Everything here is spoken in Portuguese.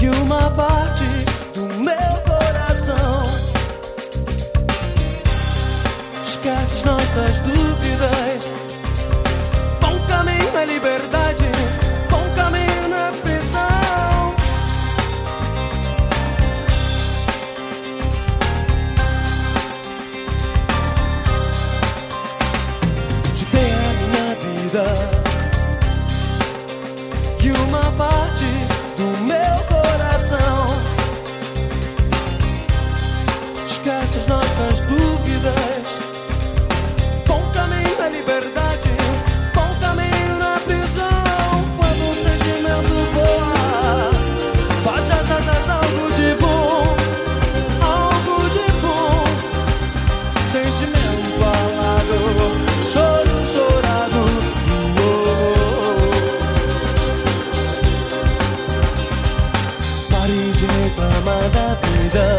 que uma parte do meu coração esquece as nossas dúvidas. Bom caminho é liberdade, bom caminho não é prisão. Te dei a minha vida e uma parte do meu coração esquece as nossas dúvidas. Bom caminho é liberdade, bom caminho na prisão. Quando o sentimento voa, bate as asas, algo de bom, algo de bom. Sentimento falado, choro chorado. Pare de reclamar da vida.